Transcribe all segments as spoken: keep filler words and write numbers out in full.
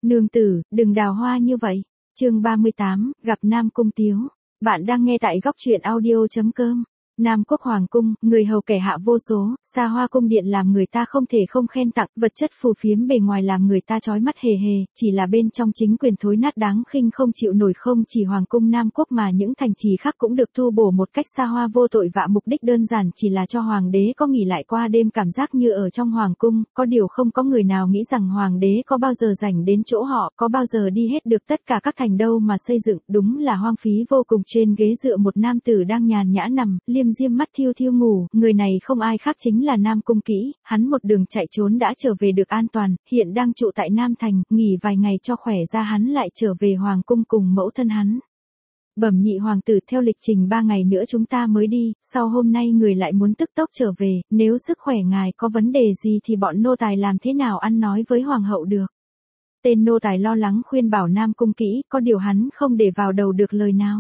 Nương tử, đừng đào hoa như vậy. Chương ba mươi tám, gặp Nam Cung Tiếu. Bạn đang nghe tại góc truyện audio chấm com. Nam Quốc Hoàng cung, người hầu kẻ hạ vô số, xa hoa cung điện làm người ta không thể không khen tặng, vật chất phù phiếm bề ngoài làm người ta chói mắt hề hề, chỉ là bên trong chính quyền thối nát đáng khinh không chịu nổi. Không chỉ Hoàng cung Nam Quốc mà những thành trì khác cũng được tu bổ một cách xa hoa vô tội vạ, mục đích đơn giản chỉ là cho hoàng đế có nghỉ lại qua đêm cảm giác như ở trong hoàng cung. Có điều không có người nào nghĩ rằng hoàng đế có bao giờ rảnh đến chỗ họ, có bao giờ đi hết được tất cả các thành đâu mà xây dựng, đúng là hoang phí vô cùng. Trên ghế dựa một nam tử đang nhàn nhã nằm, liêm diêm mắt thiêu thiêu ngủ, người này không ai khác chính là Nam Cung Kỹ, hắn một đường chạy trốn đã trở về được an toàn, hiện đang trụ tại Nam Thành, nghỉ vài ngày cho khỏe ra hắn lại trở về hoàng cung cùng mẫu thân hắn. Bẩm nhị hoàng tử, theo lịch trình ba ngày nữa chúng ta mới đi, sau hôm nay người lại muốn tức tốc trở về, nếu sức khỏe ngài có vấn đề gì thì bọn nô tài làm thế nào ăn nói với hoàng hậu được. Tên nô tài lo lắng khuyên bảo Nam Cung Kỹ, có điều hắn không để vào đầu được lời nào.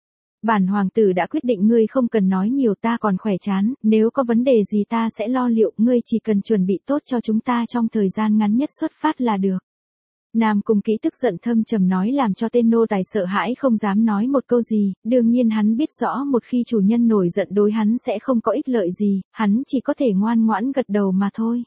Bản hoàng tử đã quyết định, ngươi không cần nói nhiều, ta còn khỏe chán, nếu có vấn đề gì ta sẽ lo liệu, ngươi chỉ cần chuẩn bị tốt cho chúng ta trong thời gian ngắn nhất xuất phát là được. Nam Cung Kỹ tức giận thâm trầm nói làm cho tên nô tài sợ hãi không dám nói một câu gì, đương nhiên hắn biết rõ một khi chủ nhân nổi giận đối hắn sẽ không có ích lợi gì, hắn chỉ có thể ngoan ngoãn gật đầu mà thôi.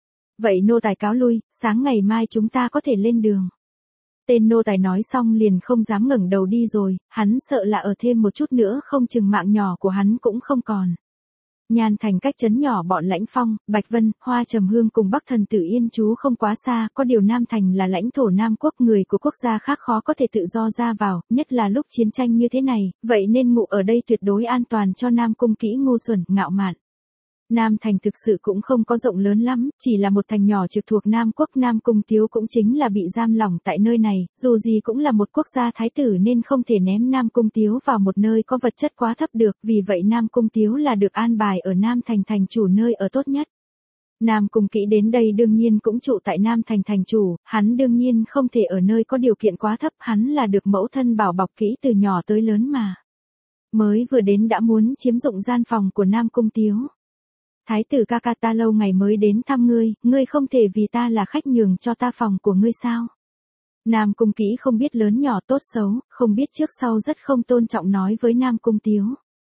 Vậy nô tài cáo lui, sáng ngày mai chúng ta có thể lên đường. Tên nô tài nói xong liền không dám ngẩng đầu đi rồi, hắn sợ là ở thêm một chút nữa không chừng mạng nhỏ của hắn cũng không còn. Nhan Thành cách trấn nhỏ bọn Lãnh Phong, Bạch Vân, Hoa Trầm Hương cùng Bắc Thần Tử yên trú không quá xa, có điều Nam Thành là lãnh thổ Nam Quốc, người của quốc gia khác khó có thể tự do ra vào, nhất là lúc chiến tranh như thế này, vậy nên ngụ ở đây tuyệt đối an toàn cho Nam Cung Kỹ ngu xuẩn, ngạo mạn. Nam Thành thực sự cũng không có rộng lớn lắm, chỉ là một thành nhỏ trực thuộc Nam Quốc. Nam Cung Tiếu cũng chính là bị giam lỏng tại nơi này, dù gì cũng là một quốc gia thái tử nên không thể ném Nam Cung Tiếu vào một nơi có vật chất quá thấp được, vì vậy Nam Cung Tiếu là được an bài ở Nam Thành thành chủ nơi ở tốt nhất. Nam Cung Kỹ đến đây đương nhiên cũng trụ tại Nam Thành thành chủ, hắn đương nhiên không thể ở nơi có điều kiện quá thấp, hắn là được mẫu thân bảo bọc kỹ từ nhỏ tới lớn mà. Mới vừa đến đã muốn chiếm dụng gian phòng của Nam Cung Tiếu. Thái tử ca ca, ta lâu ngày mới đến thăm ngươi, ngươi không thể vì ta là khách nhường cho ta phòng của ngươi sao? Nam Cung Kỹ không biết lớn nhỏ tốt xấu, không biết trước sau rất không tôn trọng nói với Nam Cung Tiếu.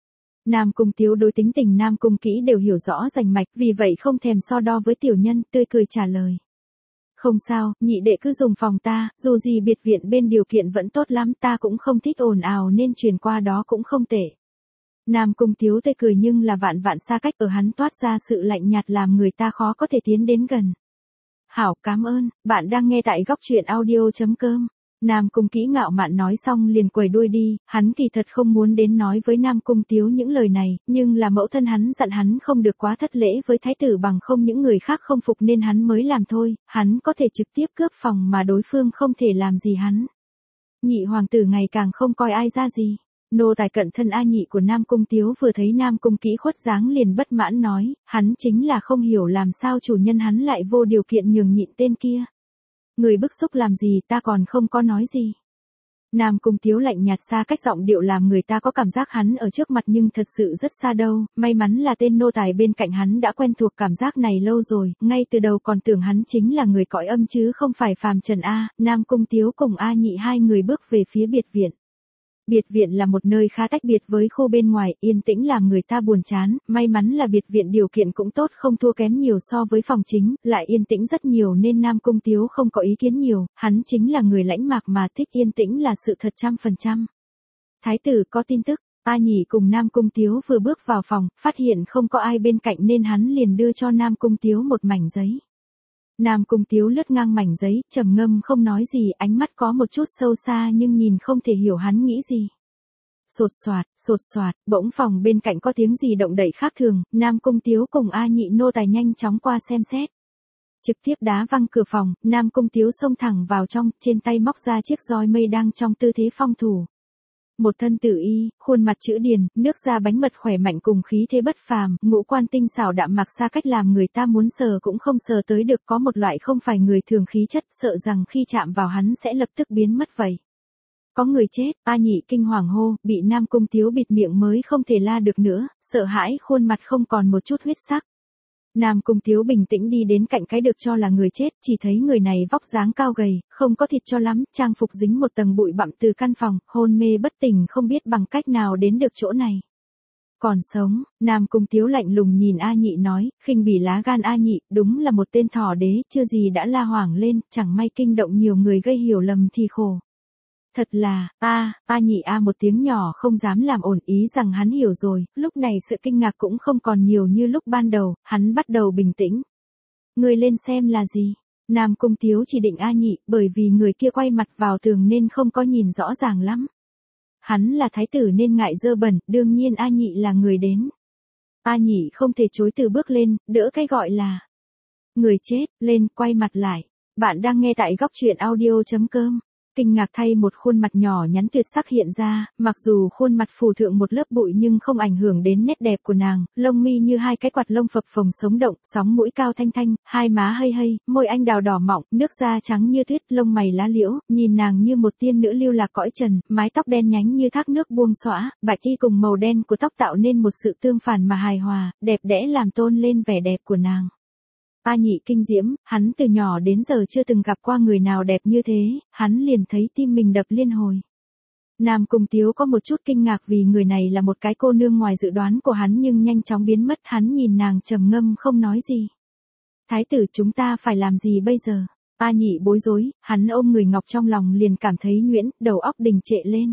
Nam Cung Tiếu đối tính tình Nam Cung Kỹ đều hiểu rõ rành mạch, vì vậy không thèm so đo với tiểu nhân, tươi cười trả lời. Không sao, nhị đệ cứ dùng phòng ta, dù gì biệt viện bên điều kiện vẫn tốt lắm, ta cũng không thích ồn ào nên chuyển qua đó cũng không tệ. Nam Cung Tiếu tươi cười nhưng là vạn vạn xa cách, ở hắn toát ra sự lạnh nhạt làm người ta khó có thể tiến đến gần. Hảo, cảm ơn, bạn đang nghe tại góc truyện audio chấm com. Nam Cung Kỹ ngạo mạn nói xong liền quẩy đuôi đi, hắn kỳ thật không muốn đến nói với Nam Cung Tiếu những lời này, nhưng là mẫu thân hắn dặn hắn không được quá thất lễ với thái tử bằng không những người khác không phục nên hắn mới làm thôi, hắn có thể trực tiếp cướp phòng mà đối phương không thể làm gì hắn. Nhị hoàng tử ngày càng không coi ai ra gì. Nô tài cận thân A Nhị của Nam Cung Tiếu vừa thấy Nam Cung Kỹ khuất dáng liền bất mãn nói, hắn chính là không hiểu làm sao chủ nhân hắn lại vô điều kiện nhường nhịn tên kia. Người bức xúc làm gì, ta còn không có nói gì. Nam Cung Tiếu lạnh nhạt xa cách, giọng điệu làm người ta có cảm giác hắn ở trước mặt nhưng thật sự rất xa đâu, may mắn là tên nô tài bên cạnh hắn đã quen thuộc cảm giác này lâu rồi, ngay từ đầu còn tưởng hắn chính là người cõi âm chứ không phải phàm trần A. Nam Cung Tiếu cùng A Nhị hai người bước về phía biệt viện. Biệt viện là một nơi khá tách biệt với khu bên ngoài, yên tĩnh làm người ta buồn chán, may mắn là biệt viện điều kiện cũng tốt không thua kém nhiều so với phòng chính, lại yên tĩnh rất nhiều nên Nam Cung Tiếu không có ý kiến nhiều, hắn chính là người lãnh mạc mà thích yên tĩnh là sự thật trăm phần trăm. Thái tử có tin tức, A Nhị cùng Nam Cung Tiếu vừa bước vào phòng, phát hiện không có ai bên cạnh nên hắn liền đưa cho Nam Cung Tiếu một mảnh giấy. Nam Cung Tiếu lướt ngang mảnh giấy, trầm ngâm không nói gì, ánh mắt có một chút sâu xa nhưng nhìn không thể hiểu hắn nghĩ gì. Sột soạt, sột soạt, bỗng phòng bên cạnh có tiếng gì động đậy khác thường, Nam Cung Tiếu cùng A Nhị nô tài nhanh chóng qua xem xét. Trực tiếp đá văng cửa phòng, Nam Cung Tiếu xông thẳng vào trong, trên tay móc ra chiếc roi mây đang trong tư thế phong thủ. Một thân tử y, khuôn mặt chữ điền, nước da bánh mật khỏe mạnh cùng khí thế bất phàm, ngũ quan tinh xảo đạm mạc xa cách làm người ta muốn sờ cũng không sờ tới được, có một loại không phải người thường khí chất, sợ rằng khi chạm vào hắn sẽ lập tức biến mất vậy. Có người chết, A Nhị kinh hoàng hô, bị Nam Cung Tiếu bịt miệng mới không thể la được nữa, sợ hãi khuôn mặt không còn một chút huyết sắc. Nam Cung Tiếu bình tĩnh đi đến cạnh cái được cho là người chết, chỉ thấy người này vóc dáng cao gầy, không có thịt cho lắm, trang phục dính một tầng bụi bặm từ căn phòng, hôn mê bất tỉnh không biết bằng cách nào đến được chỗ này. Còn sống, Nam Cung Tiếu lạnh lùng nhìn A Nhị nói, khinh bỉ lá gan A Nhị, đúng là một tên thỏ đế, chưa gì đã la hoảng lên, chẳng may kinh động nhiều người gây hiểu lầm thì khổ. Thật là, a, A Nhị a một tiếng nhỏ không dám làm ổn, ý rằng hắn hiểu rồi, lúc này sự kinh ngạc cũng không còn nhiều như lúc ban đầu, hắn bắt đầu bình tĩnh. Người lên xem là gì? Nam Cung Tiếu chỉ định A Nhị, bởi vì người kia quay mặt vào tường nên không có nhìn rõ ràng lắm. Hắn là thái tử nên ngại dơ bẩn, đương nhiên A Nhị là người đến. A Nhị không thể chối từ bước lên, đỡ cái gọi là người chết, lên, quay mặt lại. Bạn đang nghe tại góc truyện audio chấm com. Kinh ngạc thay một khuôn mặt nhỏ nhắn tuyệt sắc hiện ra, mặc dù khuôn mặt phủ thượng một lớp bụi nhưng không ảnh hưởng đến nét đẹp của nàng, lông mi như hai cái quạt lông phập phồng sống động, sóng mũi cao thanh thanh, hai má hây hây, môi anh đào đỏ mọng, nước da trắng như tuyết, lông mày lá liễu, nhìn nàng như một tiên nữ lưu lạc cõi trần, mái tóc đen nhánh như thác nước buông xõa, bạch y cùng màu đen của tóc tạo nên một sự tương phản mà hài hòa, đẹp đẽ làm tôn lên vẻ đẹp của nàng. A Nhị kinh diễm, hắn từ nhỏ đến giờ chưa từng gặp qua người nào đẹp như thế, hắn liền thấy tim mình đập liên hồi. Nam Cung Tiếu có một chút kinh ngạc vì người này là một cái cô nương ngoài dự đoán của hắn nhưng nhanh chóng biến mất, hắn nhìn nàng trầm ngâm không nói gì. Thái tử, chúng ta phải làm gì bây giờ? A Nhị bối rối, hắn ôm người ngọc trong lòng liền cảm thấy nhuyễn, đầu óc đình trệ lên.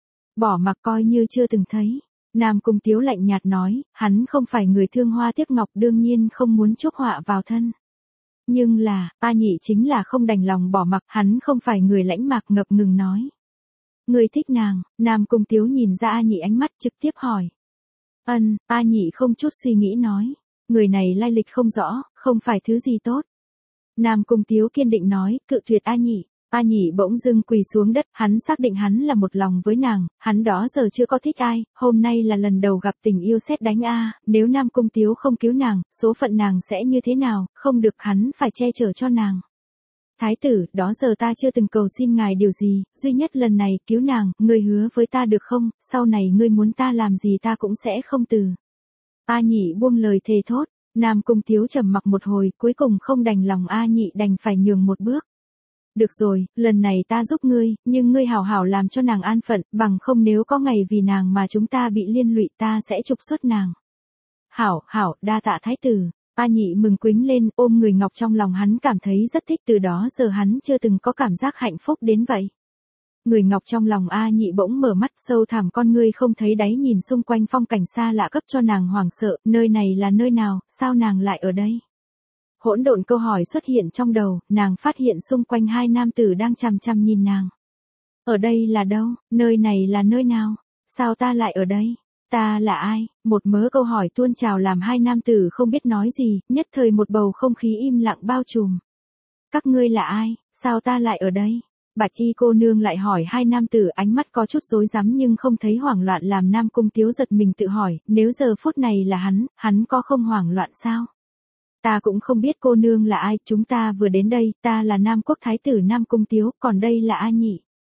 Bỏ mặc coi như chưa từng thấy. Nam Cung Tiếu lạnh nhạt nói, hắn không phải người thương hoa tiếc ngọc, đương nhiên không muốn chuốc họa vào thân. Nhưng là, A Nhị chính là không đành lòng bỏ mặc, hắn không phải người lãnh mạc, ngập ngừng nói. Người thích nàng? Nam Cung Tiếu nhìn ra A Nhị ánh mắt trực tiếp hỏi. Ân, A Nhị không chút suy nghĩ nói. Người này lai lịch không rõ, không phải thứ gì tốt. Nam Cung Tiếu kiên định nói, cự tuyệt A Nhị. A Nhị bỗng dưng quỳ xuống đất, hắn xác định hắn là một lòng với nàng, hắn đó giờ chưa có thích ai, hôm nay là lần đầu gặp tình yêu sét đánh a, nếu Nam Cung Tiếu không cứu nàng, số phận nàng sẽ như thế nào, không được, hắn phải che chở cho nàng. Thái tử, đó giờ ta chưa từng cầu xin ngài điều gì, duy nhất lần này cứu nàng, ngươi hứa với ta được không, sau này ngươi muốn ta làm gì ta cũng sẽ không từ. A Nhị buông lời thề thốt, Nam Cung Tiếu trầm mặc một hồi, cuối cùng không đành lòng A Nhị đành phải nhường một bước. Được rồi, lần này ta giúp ngươi, nhưng ngươi hảo hảo làm cho nàng an phận, bằng không nếu có ngày vì nàng mà chúng ta bị liên lụy ta sẽ trục xuất nàng. Hảo, hảo, đa tạ thái tử. A Nhị mừng quính lên, ôm người ngọc trong lòng, hắn cảm thấy rất thích, từ đó giờ hắn chưa từng có cảm giác hạnh phúc đến vậy. Người ngọc trong lòng A Nhị bỗng mở mắt sâu thẳm, con ngươi không thấy đáy nhìn xung quanh phong cảnh xa lạ cấp cho nàng hoảng sợ, nơi này là nơi nào, sao nàng lại ở đây? Hỗn độn câu hỏi xuất hiện trong đầu, nàng phát hiện xung quanh hai nam tử đang chằm chằm nhìn nàng. Ở đây là đâu? Nơi này là nơi nào? Sao ta lại ở đây? Ta là ai? Một mớ câu hỏi tuôn trào làm hai nam tử không biết nói gì, nhất thời một bầu không khí im lặng bao trùm. Các ngươi là ai? Sao ta lại ở đây? Bạch y cô nương lại hỏi hai nam tử, ánh mắt có chút rối rắm nhưng không thấy hoảng loạn, làm Nam Cung Tiếu giật mình tự hỏi, nếu giờ phút này là hắn, hắn có không hoảng loạn sao? Ta cũng không biết cô nương là ai, chúng ta vừa đến đây, ta là Nam Quốc Thái tử Nam Cung Tiếu, còn đây là A Nhị.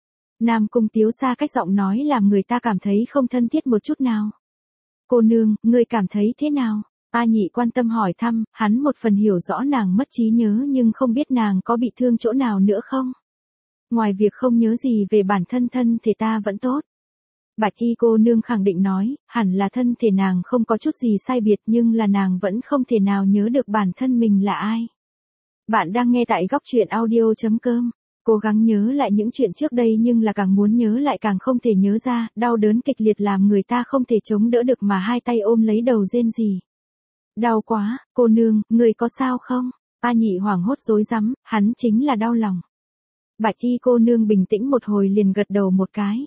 Nam Cung Tiếu xa cách giọng nói làm người ta cảm thấy không thân thiết một chút nào. Cô nương, ngươi cảm thấy thế nào? A Nhị quan tâm hỏi thăm, hắn một phần hiểu rõ nàng mất trí nhớ nhưng không biết nàng có bị thương chỗ nào nữa không? Ngoài việc không nhớ gì về bản thân thân thì ta vẫn tốt. Bạch y cô nương khẳng định nói, hẳn là thân thể nàng không có chút gì sai biệt nhưng là nàng vẫn không thể nào nhớ được bản thân mình là ai. Bạn đang nghe tại góc truyện audio chấm com. Cố gắng nhớ lại những chuyện trước đây nhưng là càng muốn nhớ lại càng không thể nhớ ra, đau đớn kịch liệt làm người ta không thể chống đỡ được mà hai tay ôm lấy đầu rên rỉ. Đau quá, cô nương, người có sao không? A Nhị hoảng hốt rối rắm, hắn chính là đau lòng. Bạch y cô nương bình tĩnh một hồi liền gật đầu một cái.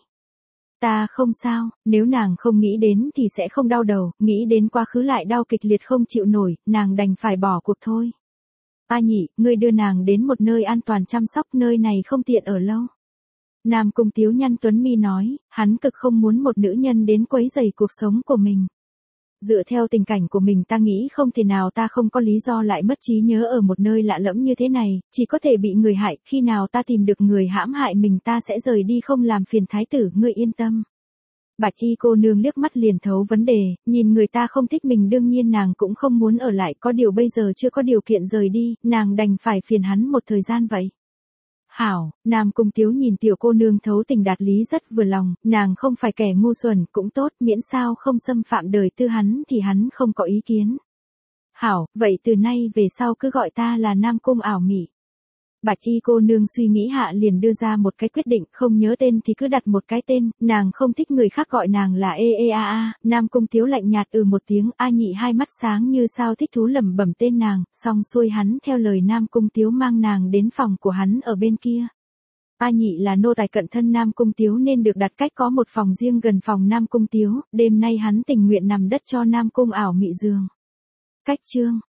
Ta không sao, nếu nàng không nghĩ đến thì sẽ không đau đầu, nghĩ đến quá khứ lại đau kịch liệt không chịu nổi, nàng đành phải bỏ cuộc thôi. A Nhị, ngươi đưa nàng đến một nơi an toàn chăm sóc, nơi này không tiện ở lâu. Nam Cung Tiếu nhăn tuấn mi nói, hắn cực không muốn một nữ nhân đến quấy rầy cuộc sống của mình. Dựa theo tình cảnh của mình ta nghĩ không thể nào ta không có lý do lại mất trí nhớ ở một nơi lạ lẫm như thế này, chỉ có thể bị người hại, khi nào ta tìm được người hãm hại mình ta sẽ rời đi không làm phiền thái tử, ngươi yên tâm. Bạch y cô nương liếc mắt liền thấu vấn đề, nhìn người ta không thích mình đương nhiên nàng cũng không muốn ở lại, có điều bây giờ chưa có điều kiện rời đi, nàng đành phải phiền hắn một thời gian vậy. Hảo, Nam Cung Tiếu nhìn tiểu cô nương thấu tình đạt lý rất vừa lòng, nàng không phải kẻ ngu xuẩn cũng tốt, miễn sao không xâm phạm đời tư hắn thì hắn không có ý kiến. Hảo, vậy từ nay về sau cứ gọi ta là Nam Cung ảo mị. Bạch y cô nương suy nghĩ hạ liền đưa ra một cái quyết định, không nhớ tên thì cứ đặt một cái tên, nàng không thích người khác gọi nàng là ê ê a a. Nam Cung Tiếu lạnh nhạt ừ một tiếng, A Nhị hai mắt sáng như sao thích thú lẩm bẩm tên nàng, xong xuôi hắn theo lời Nam Cung Tiếu mang nàng đến phòng của hắn ở bên kia. A Nhị là nô tài cận thân Nam Cung Tiếu nên được đặt cách có một phòng riêng gần phòng Nam Cung Tiếu, đêm nay hắn tình nguyện nằm đất cho Nam Cung ảo mị giường. Cách chương